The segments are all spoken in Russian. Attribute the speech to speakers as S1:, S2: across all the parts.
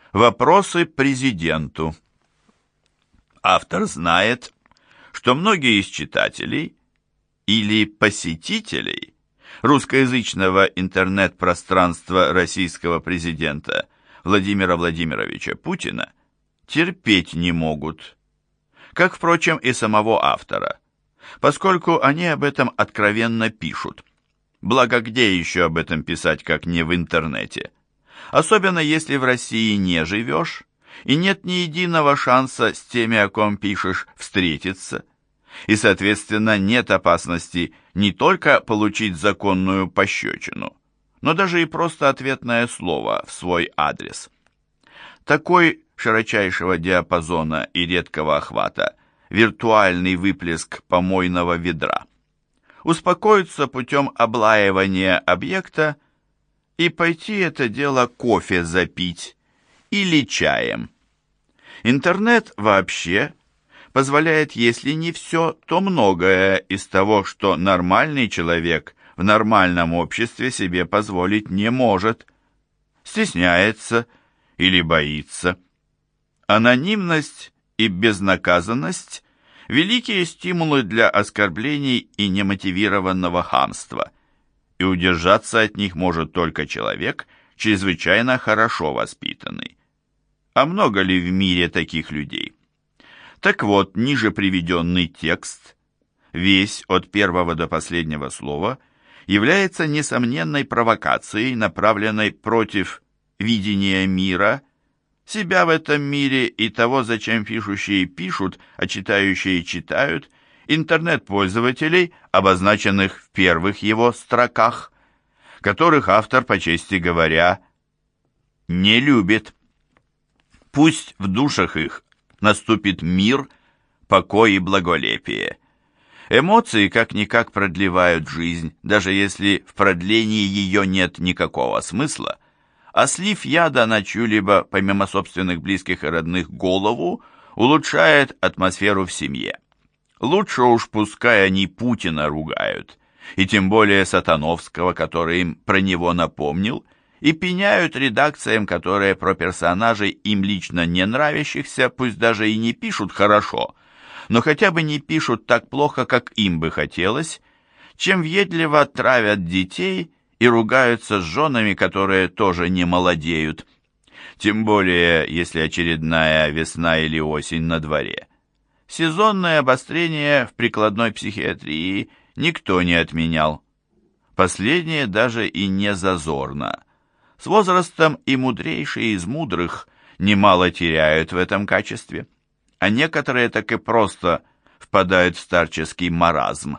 S1: Вопросы президенту. Автор знает, что многие из читателей или посетителей русскоязычного интернет-пространства российского президента Владимира Владимировича Путина терпеть не могут, как, впрочем, и самого автора, поскольку они об этом откровенно пишут. Благо, где еще об этом писать, как не в интернете? Особенно если в России не живешь, и нет ни единого шанса с теми, о ком пишешь, встретиться. И, соответственно, нет опасности не только получить законную пощечину, но даже и просто ответное слово в свой адрес. Такой широчайшего диапазона и редкого охвата виртуальный выплеск помойного ведра. Успокоиться путем облаивания объекта и пойти это дело кофе запить или чаем. Интернет вообще позволяет, если не все, то многое из того, что нормальный человек в нормальном обществе себе позволить не может, стесняется или боится. Анонимность и безнаказанность – великие стимулы для оскорблений и немотивированного хамства, и удержаться от них может только человек, чрезвычайно хорошо воспитанный. А много ли в мире таких людей? Так вот, ниже приведенный текст, весь от первого до последнего слова, является несомненной провокацией, направленной против видения мира, себя в этом мире и того, зачем пишущие пишут, а читающие читают, интернет-пользователей, обозначенных в первых его строках, которых автор, по чести говоря, не любит. Пусть в душах их наступит мир, покой и благолепие. Эмоции как-никак продлевают жизнь, даже если в продлении ее нет никакого смысла, а слив яда на чью-либо, помимо собственных близких и родных, голову, улучшает атмосферу в семье. Лучше уж пускай они Путина ругают, и тем более Сатановского, который им про него напомнил, и пеняют редакциям, которые про персонажей им лично не нравящихся, пусть даже и не пишут хорошо, но хотя бы не пишут так плохо, как им бы хотелось, чем въедливо травят детей и ругаются с женами, которые тоже не молодеют. Тем более, если очередная весна или осень на дворе. Сезонное обострение в прикладной психиатрии никто не отменял. Последнее даже и не зазорно. С возрастом и мудрейшие из мудрых немало теряют в этом качестве, а некоторые так и просто впадают в старческий маразм.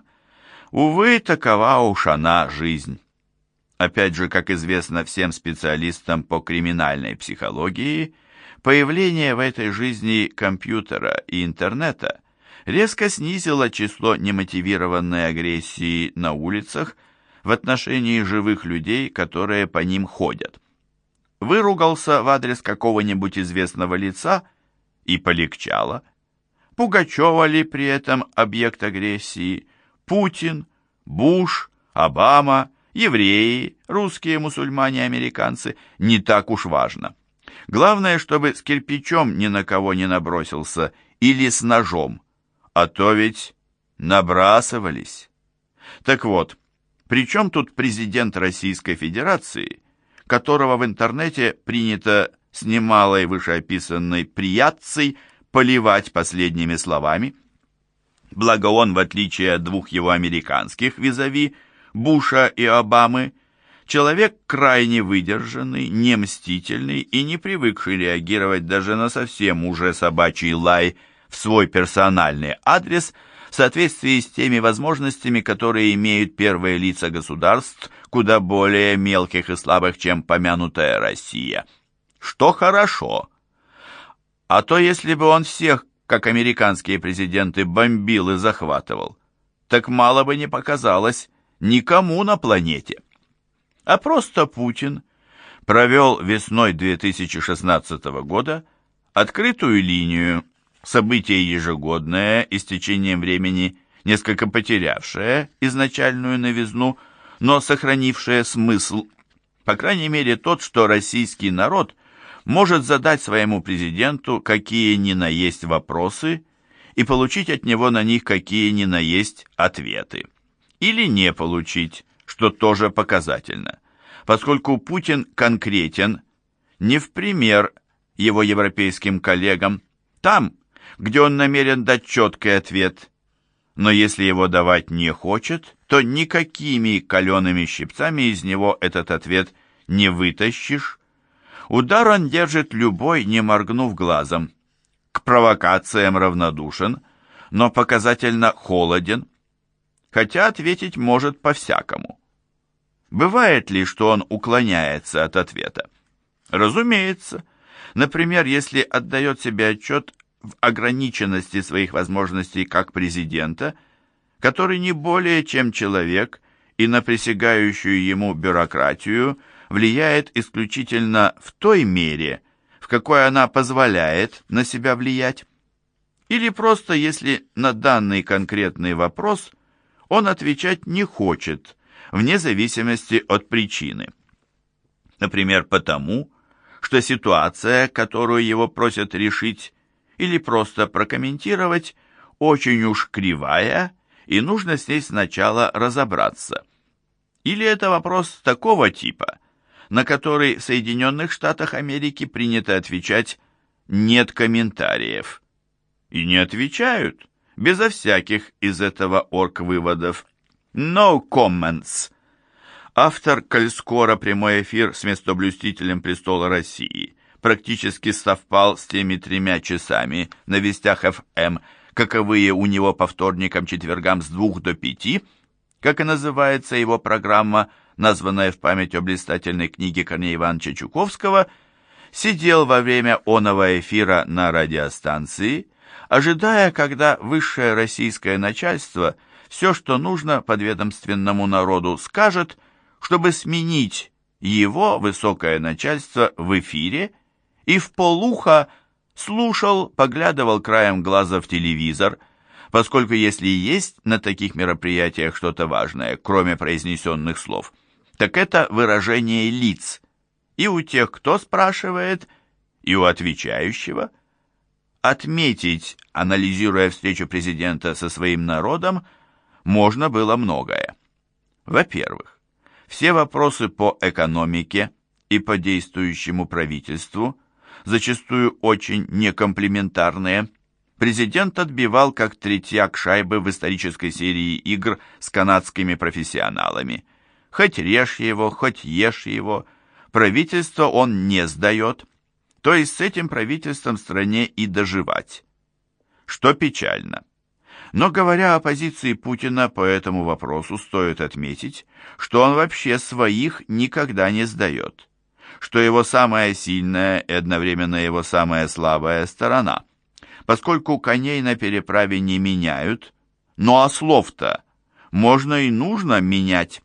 S1: Увы, такова уж она жизнь. Опять же, как известно всем специалистам по криминальной психологии, появление в этой жизни компьютера и интернета резко снизило число немотивированной агрессии на улицах в отношении живых людей, которые по ним ходят. Выругался в адрес какого-нибудь известного лица и полегчало. Пугачева ли при этом объект агрессии? Путин, Буш, Обама, евреи, русские, мусульмане, американцы – не так уж важно. Главное, чтобы с кирпичом ни на кого не набросился или с ножом, а то ведь набрасывались. Так вот, при чем тут президент Российской Федерации, которого в интернете принято с немалой вышеописанной приятцей поливать последними словами? Благо он, в отличие от двух его американских визави, Буша и Обамы, человек крайне выдержанный, не мстительный и не привыкший реагировать даже на совсем уже собачий лай в свой персональный адрес в соответствии с теми возможностями, которые имеют первые лица государств, куда более мелких и слабых, чем помянутая Россия. Что хорошо. А то если бы он всех, как американские президенты, бомбил и захватывал, так мало бы не показалось никому на планете. А просто Путин провел весной 2016 года открытую линию, событие ежегодное и с течением времени несколько потерявшее изначальную новизну, но сохранившее смысл, по крайней мере тот, что российский народ может задать своему президенту какие ни на есть вопросы и получить от него на них какие ни на есть ответы. Или не получить, что тоже показательно, поскольку Путин конкретен не в пример его европейским коллегам, там, где он намерен дать четкий ответ, но если его давать не хочет, то никакими калеными щипцами из него этот ответ не вытащишь. Удар он держит любой, не моргнув глазом. К провокациям равнодушен, но показательно холоден, хотя ответить может по-всякому. Бывает ли, что он уклоняется от ответа? Разумеется. Например, если отдает себе отчет в ограниченности своих возможностей как президента, который не более чем человек и на присягающую ему бюрократию влияет исключительно в той мере, в какой она позволяет на себя влиять. Или просто если на данный конкретный вопрос он отвечать не хочет, вне зависимости от причины. Например, потому, что ситуация, которую его просят решить или просто прокомментировать, очень уж кривая, и нужно с ней сначала разобраться. Или это вопрос такого типа, на который в Соединенных Штатах Америки принято отвечать «нет комментариев». И не отвечают, безо всяких из этого орг-выводов. «No comments». Автор «Коль скоро прямой эфир с местоблюстителем престола России» практически совпал с теми 3 часами на Вестях ФМ, каковые у него по вторникам, четвергам с 2 до 5, как и называется его программа, названная в память о блистательной книге Корнея Ивановича Чуковского, сидел во время оного эфира на радиостанции, ожидая, когда высшее российское начальство все, что нужно подведомственному народу, скажет, чтобы сменить его высокое начальство в эфире, и вполуха слушал, поглядывал краем глаза в телевизор, поскольку если есть на таких мероприятиях что-то важное, кроме произнесенных слов, так это выражение лиц и у тех, кто спрашивает, и у отвечающего. Отметить, анализируя встречу президента со своим народом, можно было многое. Во-первых, все вопросы по экономике и по действующему правительству, зачастую очень некомплиментарные, президент отбивал как третьяк шайбы в исторической серии игр с канадскими профессионалами. Хоть режь его, хоть ешь его, правительство он не сдает, то есть с этим правительством стране и доживать. Что печально. Но говоря о позиции Путина по этому вопросу, стоит отметить, что он вообще своих никогда не сдает, что его самая сильная и одновременно его самая слабая сторона, поскольку коней на переправе не меняют, но ослов-то можно и нужно менять.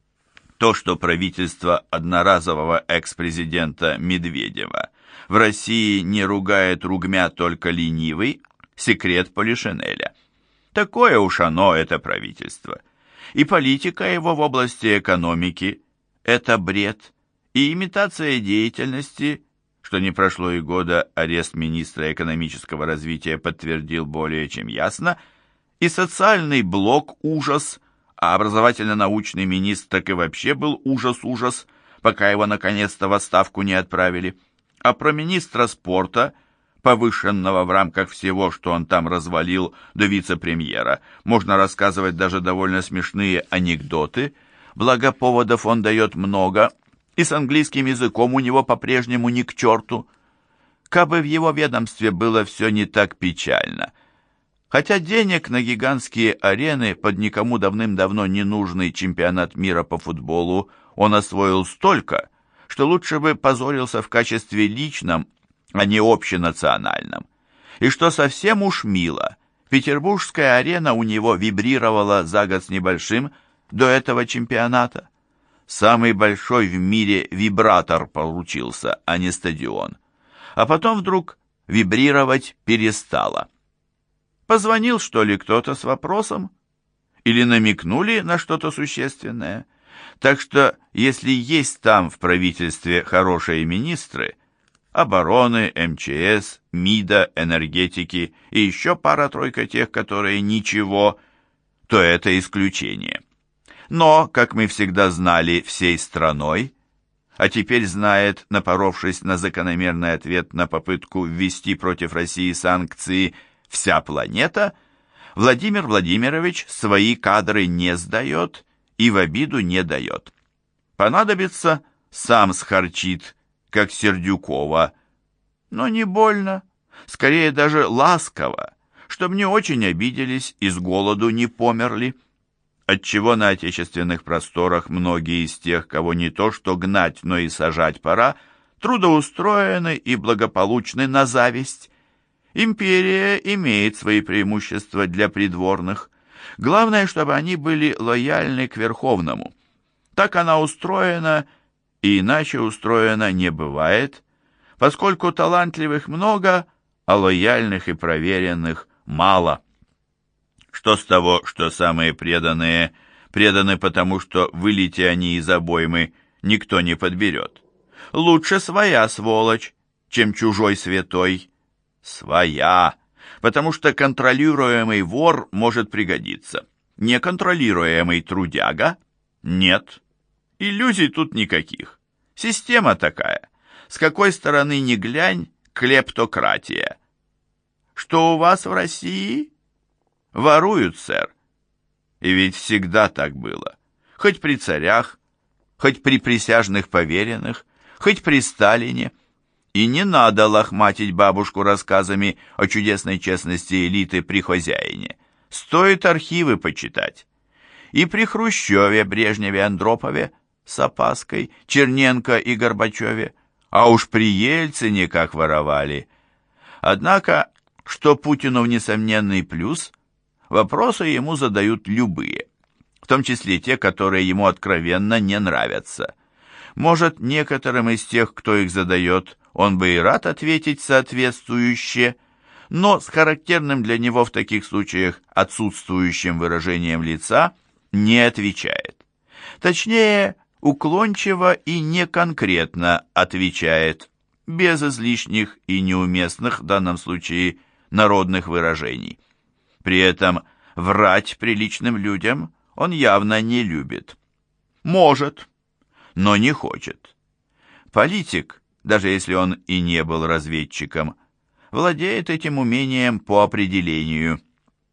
S1: То, что правительство одноразового экс-президента Медведева в России не ругает ругмя только ленивый, секрет Полишинеля. Такое уж оно, это правительство. И политика его в области экономики – это бред, и имитация деятельности, что не прошло и года, арест министра экономического развития подтвердил более чем ясно, и социальный блок – ужас, а образовательно-научный министр так и вообще был ужас-ужас, пока его наконец-то в отставку не отправили. А про министра спорта, повышенного в рамках всего, что он там развалил, до вице-премьера, можно рассказывать даже довольно смешные анекдоты, благо поводов он дает много, и с английским языком у него по-прежнему ни к черту. Кабы в его ведомстве было все не так печально. Хотя денег на гигантские арены под никому давным-давно не нужный чемпионат мира по футболу он освоил столько, что лучше бы позорился в качестве личном, а не общенациональном. И что совсем уж мило, петербургская арена у него вибрировала за год с небольшим до этого чемпионата. Самый большой в мире вибратор получился, а не стадион. А потом вдруг вибрировать перестало. Позвонил, что ли, кто-то с вопросом? Или намекнули на что-то существенное? Так что, если есть там в правительстве хорошие министры, обороны, МЧС, МИДа, энергетики и еще пара-тройка тех, которые ничего, то это исключение. Но, как мы всегда знали всей страной, а теперь знает, напоровшись на закономерный ответ на попытку ввести против России санкции вся планета, Владимир Владимирович свои кадры не сдает и в обиду не дает. Понадобится, сам схарчит, как Сердюкова, но не больно, скорее даже ласково, чтоб не очень обиделись и с голоду не померли, отчего на отечественных просторах многие из тех, кого не то что гнать, но и сажать пора, трудоустроены и благополучны на зависть. Империя имеет свои преимущества для придворных. Главное, чтобы они были лояльны к Верховному. Так она устроена, и иначе устроена не бывает, поскольку талантливых много, а лояльных и проверенных мало. Что с того, что самые преданные преданы потому, что вылети они из обоймы, никто не подберет. Лучше своя сволочь, чем чужой святой. Своя, потому что контролируемый вор может пригодиться. Неконтролируемый трудяга? Нет. Иллюзий тут никаких. Система такая. С какой стороны ни глянь, клептократия. Что у вас в России? Воруют, сэр. И ведь всегда так было. Хоть при царях, хоть при присяжных поверенных, хоть при Сталине. И не надо лохматить бабушку рассказами о чудесной честности элиты при хозяине. Стоит архивы почитать. И при Хрущеве, Брежневе, Андропове с опаской, Черненко и Горбачеве, а уж при Ельцине как воровали. Однако, что Путину в несомненный плюс, вопросы ему задают любые, в том числе те, которые ему откровенно не нравятся. Может, некоторым из тех, кто их задает, он бы и рад ответить соответствующе, но с характерным для него в таких случаях отсутствующим выражением лица не отвечает. Точнее, уклончиво и неконкретно отвечает, без излишних и неуместных в данном случае народных выражений. При этом врать приличным людям он явно не любит. Может, но не хочет. Политик, даже если он и не был разведчиком, владеет этим умением по определению.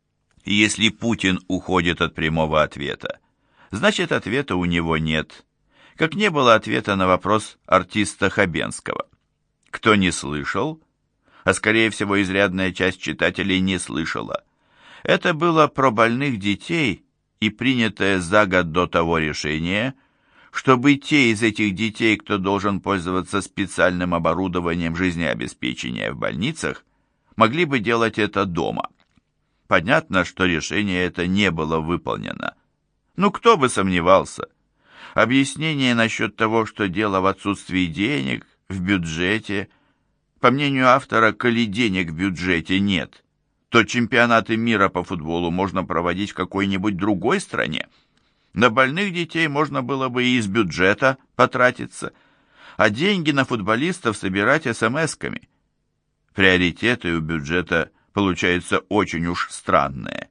S1: И если Путин уходит от прямого ответа, значит ответа у него нет, как не было ответа на вопрос артиста Хабенского. Кто не слышал, а скорее всего изрядная часть читателей не слышала, это было про больных детей и принятое за год до того решение, чтобы те из этих детей, кто должен пользоваться специальным оборудованием жизнеобеспечения в больницах, могли бы делать это дома. Понятно, что решение это не было выполнено. Ну, кто бы сомневался? Объяснение насчет того, что дело в отсутствии денег, в бюджете. По мнению автора, коли денег в бюджете нет, то чемпионаты мира по футболу можно проводить в какой-нибудь другой стране. На больных детей можно было бы и из бюджета потратиться, а деньги на футболистов собирать смс-ками. Приоритеты у бюджета получаются очень уж странные.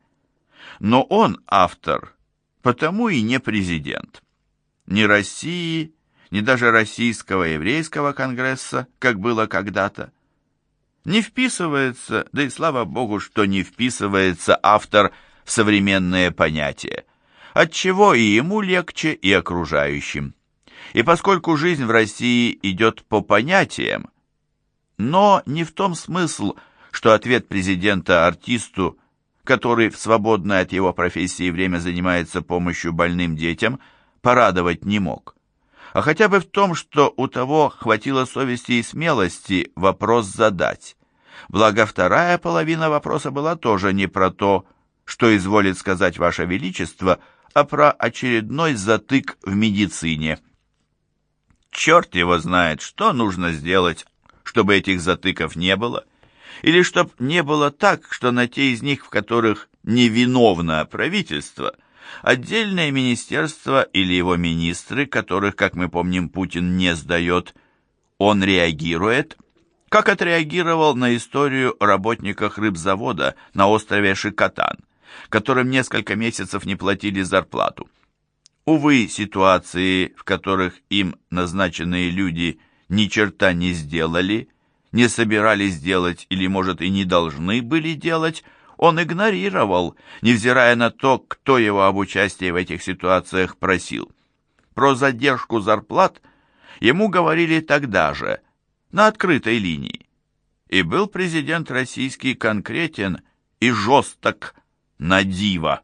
S1: Но он автор, потому и не президент. Ни России, ни даже Российского еврейского конгресса, как было когда-то. Не вписывается, да и слава богу, что не вписывается автор в современные понятия, отчего и ему легче, и окружающим. И поскольку жизнь в России идет по понятиям, но не в том смысл, что ответ президента артисту, который в свободное от его профессии время занимается помощью больным детям, порадовать не мог, а хотя бы в том, что у того хватило совести и смелости вопрос задать. Благо, вторая половина вопроса была тоже не про то, что изволит сказать Ваше Величество, а про очередной затык в медицине. Черт его знает, что нужно сделать, чтобы этих затыков не было, или чтоб не было так, что на те из них, в которых невиновно правительство, отдельное министерство или его министры, которых, как мы помним, Путин не сдает, он реагирует Как отреагировал на историю о работниках рыбзавода на острове Шикотан, которым несколько месяцев не платили зарплату. Увы, ситуации, в которых им назначенные люди ни черта не сделали, не собирались делать или, может, и не должны были делать, он игнорировал, невзирая на то, кто его об участии в этих ситуациях просил. Про задержку зарплат ему говорили тогда же, на открытой линии. И был президент российский конкретен и жесток на диво.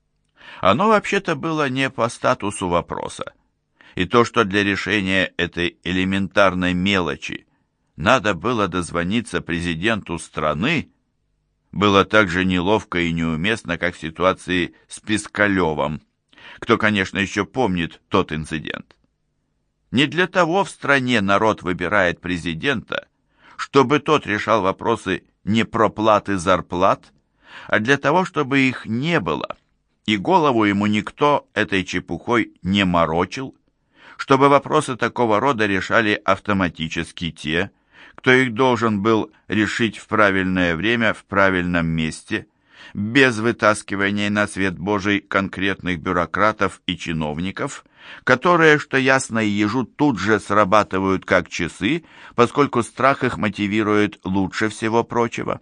S1: Оно вообще-то было не по статусу вопроса. И то, что для решения этой элементарной мелочи надо было дозвониться президенту страны, было так же неловко и неуместно, как в ситуации с Пискалевым. Кто, конечно, еще помнит тот инцидент. Не для того в стране народ выбирает президента, чтобы тот решал вопросы не проплаты зарплат, а для того, чтобы их не было, и голову ему никто этой чепухой не морочил, чтобы вопросы такого рода решали автоматически те, кто их должен был решить в правильное время, в правильном месте, без вытаскивания на свет Божий конкретных бюрократов и чиновников, которые, что ясно и ежу, тут же срабатывают как часы, поскольку страх их мотивирует лучше всего прочего.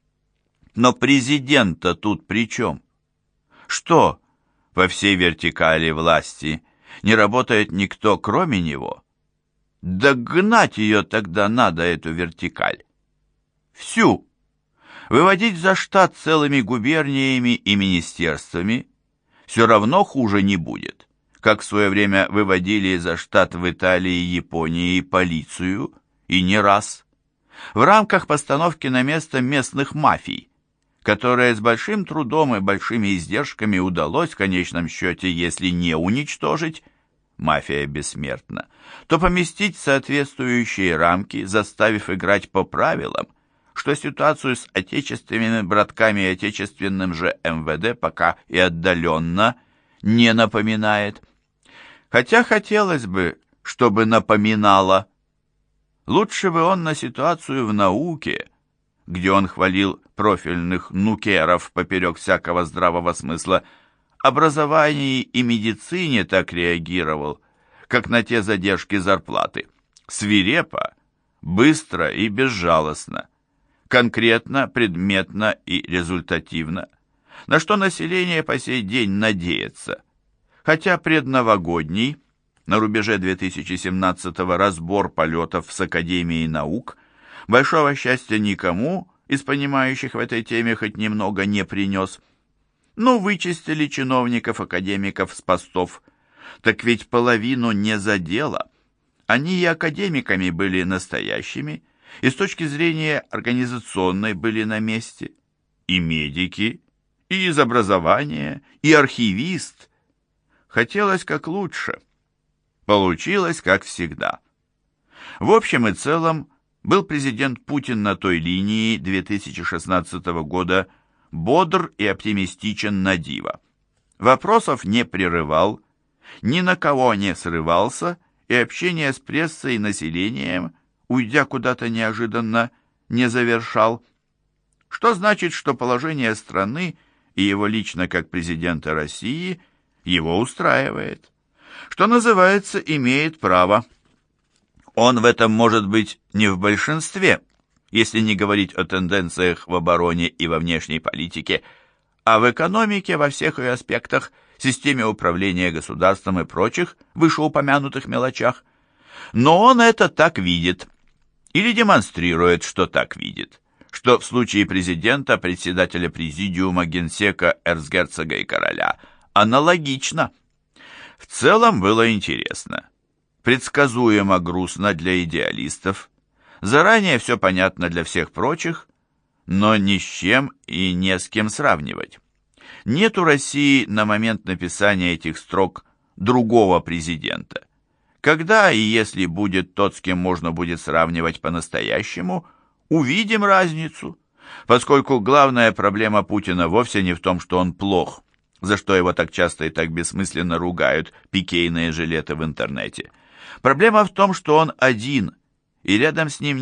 S1: Но президент-то тут при чем? Что, во всей вертикали власти не работает никто, кроме него? Да гнать ее тогда надо, эту вертикаль. Всю. Выводить за штат целыми губерниями и министерствами все равно хуже не будет, как в свое время выводили за штат в Италии и Японии полицию, и не раз. В рамках постановки на место местных мафий, которые с большим трудом и большими издержками удалось в конечном счете, если не уничтожить, мафия бессмертна, то поместить в соответствующие рамки, заставив играть по правилам, что ситуацию с отечественными братками и отечественным же МВД пока и отдаленно не напоминает. Хотя хотелось бы, чтобы напоминало. Лучше бы он на ситуацию в науке, где он хвалил профильных нукеров поперек всякого здравого смысла, образовании и медицине так реагировал, как на те задержки зарплаты. Свирепо, быстро и безжалостно. Конкретно, предметно и результативно, на что население по сей день надеется. Хотя предновогодний, на рубеже 2017-го, разбор полетов с Академией наук большого счастья никому из понимающих в этой теме хоть немного не принес. Ну, вычистили чиновников, академиков с постов, так ведь половину не задело. Они и академиками были настоящими, и с точки зрения организационной были на месте. И медики, и из образования, и архивист. Хотелось как лучше. Получилось как всегда. В общем и целом, был президент Путин на той линии 2016 года бодр и оптимистичен на диво. Вопросов не прерывал, ни на кого не срывался, и общение с прессой и населением, уйдя куда-то неожиданно, не завершал. Что значит, что положение страны и его лично как президента России его устраивает. Что называется, имеет право. Он в этом может быть не в большинстве, если не говорить о тенденциях в обороне и во внешней политике, а в экономике во всех ее аспектах, системе управления государством и прочих вышеупомянутых мелочах. Но он это так видит, или демонстрирует, что так видит, что в случае президента, председателя президиума, генсека, эрцгерцога и короля аналогично. В целом было интересно. Предсказуемо грустно для идеалистов, заранее все понятно для всех прочих, но ни с чем и не с кем сравнивать. Нет у России на момент написания этих строк другого президента. Когда и если будет тот, с кем можно будет сравнивать по-настоящему, увидим разницу, поскольку главная проблема Путина вовсе не в том, что он плох, за что его так часто и так бессмысленно ругают пикейные жилеты в интернете. Проблема в том, что он один, и рядом с ним нет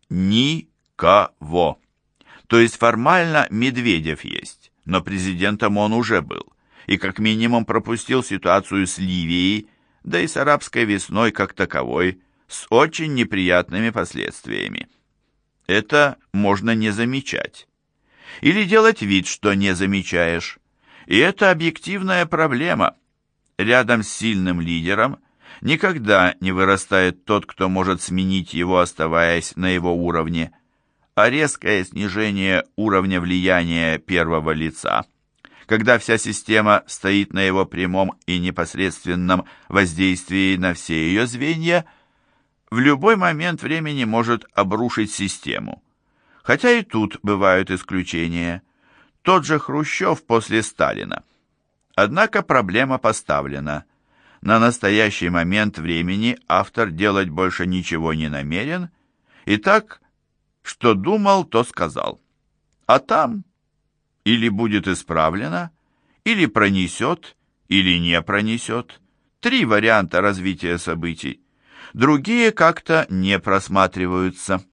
S1: Никого. То есть формально Медведев есть, но президентом он уже был, и как минимум пропустил ситуацию с Ливией, да и с арабской весной как таковой, с очень неприятными последствиями. Это можно не замечать. Или делать вид, что не замечаешь. И это объективная проблема. Рядом с сильным лидером никогда не вырастает тот, кто может сменить его, оставаясь на его уровне. А резкое снижение уровня влияния первого лица, когда вся система стоит на его прямом и непосредственном воздействии на все ее звенья, в любой момент времени может обрушить систему. Хотя и тут бывают исключения. Тот же Хрущев после Сталина. Однако проблема поставлена. На настоящий момент времени автор делать больше ничего не намерен, и так, что думал, то сказал. А там или будет исправлено, или пронесет, или не пронесет. 3 варианта развития событий. Другие как-то не просматриваются.